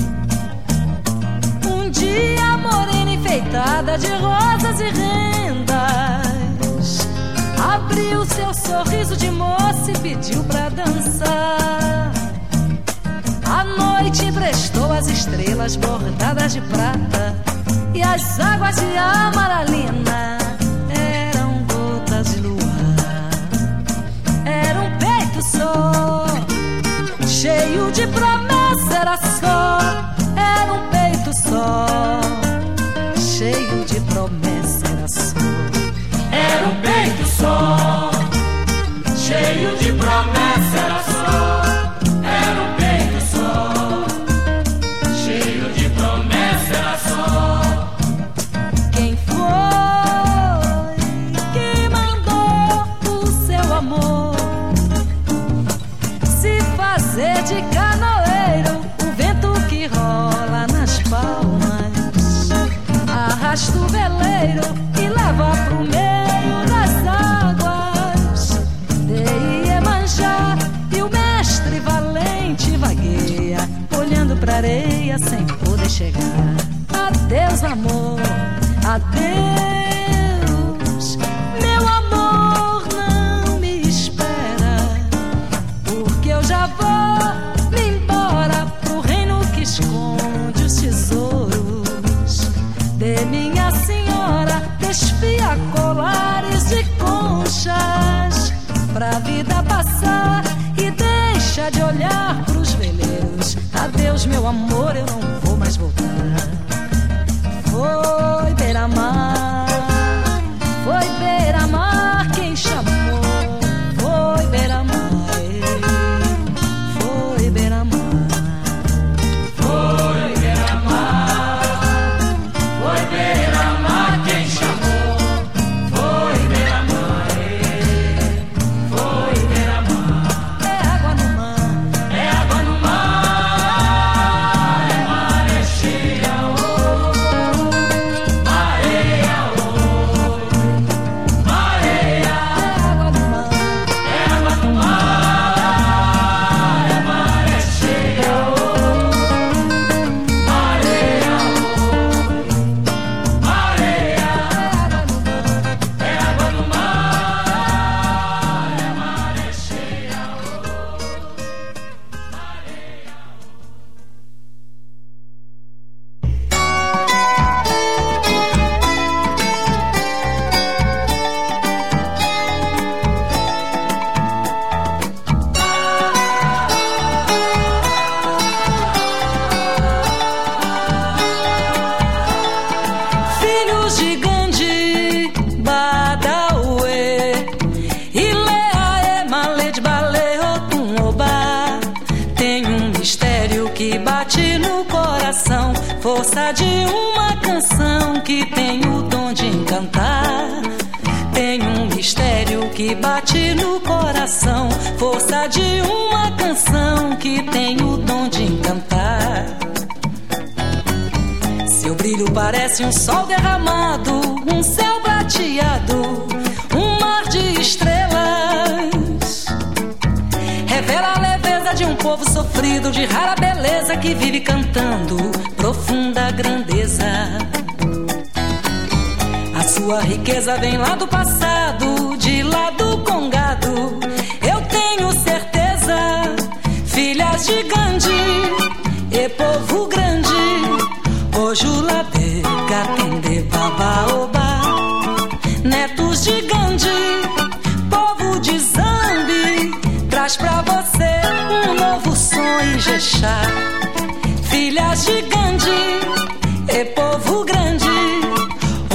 Um dia a morena enfeitada de rosas e rendas abriu seu sorriso de moça e pediu pra dançar. A noite emprestou as estrelas bordadas de prata, e as águas de amaralina eram gotas de luar. Era um peito só, cheio de promessa, era só. Era um peito só, cheio de promessa, era só. Era um peito só, cheio de promessa, era só. Era um peito só, cheio de promessa, era só. Quem foi que mandou o seu amor se fazer de canoeiro? O vento que rola nas palmas arrasta o veleiro e leva pro meio das águas de Iemanjá. E o mestre valente vagueia, olhando pra areia sem poder chegar. Adeus, amor, adeus. Meu amor, não me espera, porque eu já vou me embora pro reino que esconde os tesouros de minha senhora. Desfia colares de conchas pra vida passar e deixa de olhar pros veleiros. Adeus, meu amor, eu não vou mais voltar. Foi beira-mar, foi beira-mar quem chamou. Foi beira-mar, foi beira-mar. Foi beira-mar, foi beira-mar quem chamou. Foi beira-mar, foi beira-mar. É água no mar, é água no mar, é maré cheia, oh, mareia, oh, mareia. É água no mar, é água no mar, é maré cheia, oh, mareia, oh, mareia. É água no mar, é maré cheia, oh, mareia. Filhos de Gandhi, Badawi, Ilea, Emale de Baleotum, Oba. Tem um mistério que bate no coração, força de uma canção que tem o dom de encantar. Tem um mistério que bate no coração, força de uma canção que tem o dom de encantar. Seu brilho parece um sol derramado, um céu prateado, um mar de estrelas. Revela a leveza de um povo sofrido, de rara beleza que vive cantando profunda grandeza. A sua riqueza vem lá do passado, de lá do Congado. Eu tenho certeza, filhas de Gandhi e povo grande, Ojulabe, Gatende, Babaoba, netos de Gandhi, povo de Zambi, traz pra você um novo som Ijexá.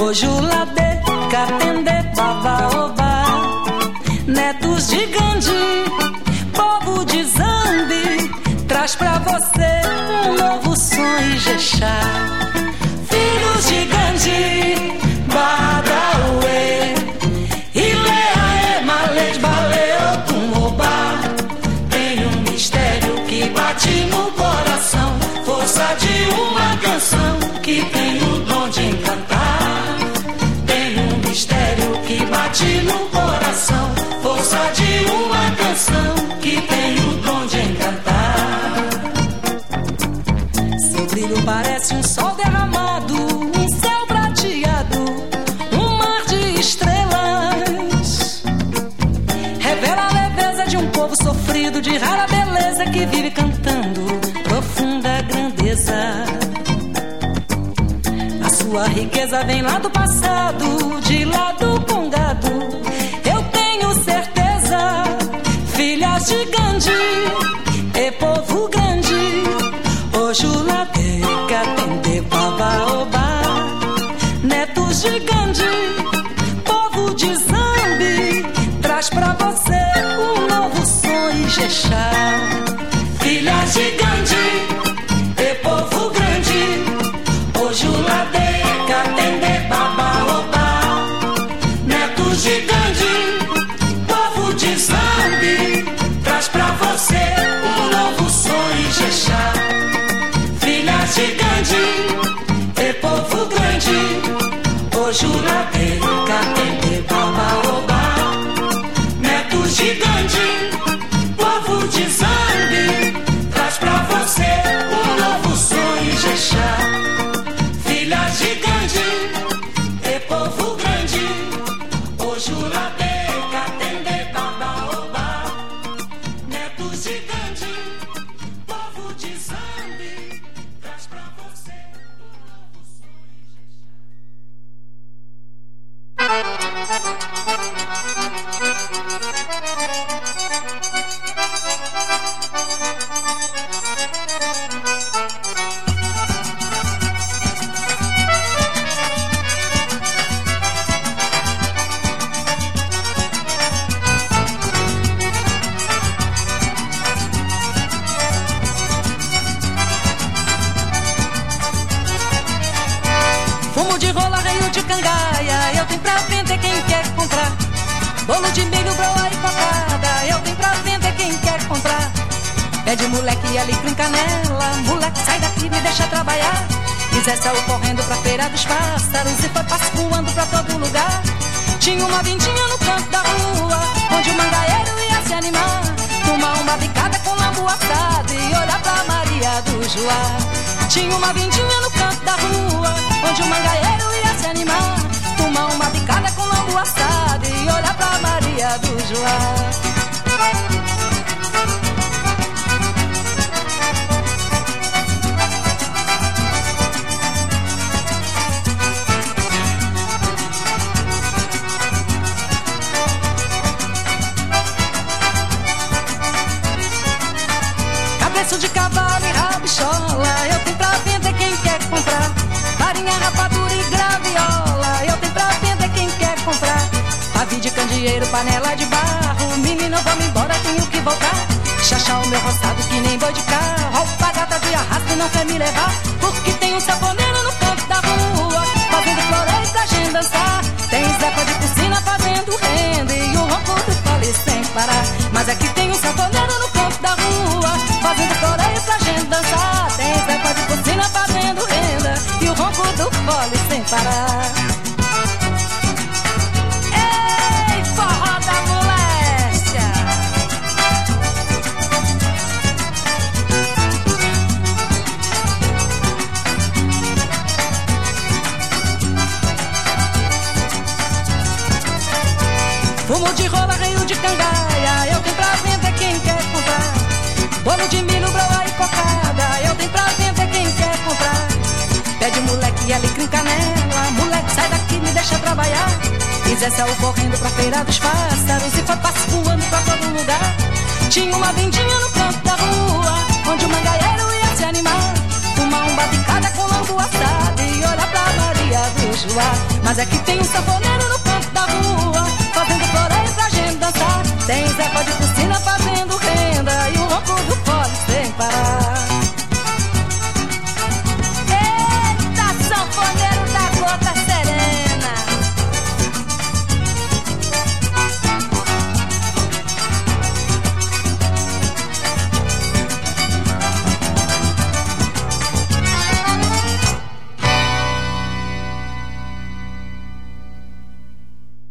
Ojulabê, Catendê, Babaobá, netos de Gandhi, povo de Zambi, traz pra você um novo som Ijexá. Filhos de Gandhi, Badauê, Ileaê, Malês, Baleô, Tumobá. Tem um mistério que bate no coração, força de uma canção que tem o dom de encantar. Tem um mistério que bate no coração, força de uma canção que tem o dom de encantar. Seu brilho parece um sol derramado, um céu prateado, um mar de estrelas. Revela a leveza de um povo sofrido, de rara beleza, que vive cantando profunda grandeza. A sua riqueza vem lá do passado, de lá do Congado. Eu tenho certeza, filhas de Gandhi, e povo grande. Ojulabê, Catendê, Babaobá, netos de Gandhi, povo de Zambi, traz pra você um novo som Ijexá. Filhas de Gandhi, e povo grande. Ojulabê, Catendê, Babaobá, netos de Gandhi, povo de Zambi, traz pra você um novo som Ijexá. Filhas de Gandhi, e povo grande. Ojulabê, Catendê, Babaobá, netos de Gandhi, povo de Zambi, traz pra você um novo som Ijexá. Filhas de Gandhi, e povo grande. Ojulabê, Catendê, Babaobá, netos de Gandhi, povo de Zambi, traz pra você um novo som fumo de rola, reio de cangaia, eu tenho pra vender quem quer comprar. Bolo de milho, broa e cocada, eu tenho pra vender quem quer comprar. Pede moleque alecrim canela, moleque sai daqui, me deixa trabalhar. E Zé saiu correndo pra feira dos pássaros e foi passo voando pra todo lugar. Tinha uma vindinha no canto da rua, onde o mangaeiro ia se animar. Tomar uma bicada com lambu assado e olhar pra Maria do Joá. Tinha uma vindinha no canto da rua, onde o mangaeiro ia se animar. Tomar uma bicada com lambu assado e olhar pra Maria do Joá. Cabeça de cavalo e rabichola, eu tenho pra vender quem quer comprar. Farinha, rapadura e graviola, eu tenho pra vender quem quer comprar. Pavio de candeeiro, panela de barro, menino, vamos embora, tenho que voltar. Chachar o meu roçado que nem boi de carro, alpargata de arrasto não quer me levar. Porque tem um sanfoneiro no canto da rua, fazendo floreio pra gente dançar. Tem Zepa de piscina fazendo renda e o ronco do fole sem parar. Mas aqui tem um sanfoneiro no canto da rua, fazendo floreio pra gente dançar. Tem Zepa de piscina fazendo renda e o ronco do fole sem parar. Ei, forró da moléstia! Fumo de rola, reio de cangaia, eu tenho pra vender quem quer comprar. Bolo de milho, broa e cocada, eu tenho pra vender quem quer comprar. Pede moleque alecrim canela, moleque sai daqui, me deixa trabalhar. E Zé saiu correndo pra feira dos pássaros e foi passo voando pra todo lugar. Tinha uma vendinha no canto da rua, onde o mangaeiro ia se animar. Tomar uma bicada com lambu assado e olhar pra Maria do enjoar. Mas é que tem um sanfoneiro no canto da rua, fazendo floreio pra gente dançar. Tem Zé Pode Piscina fazendo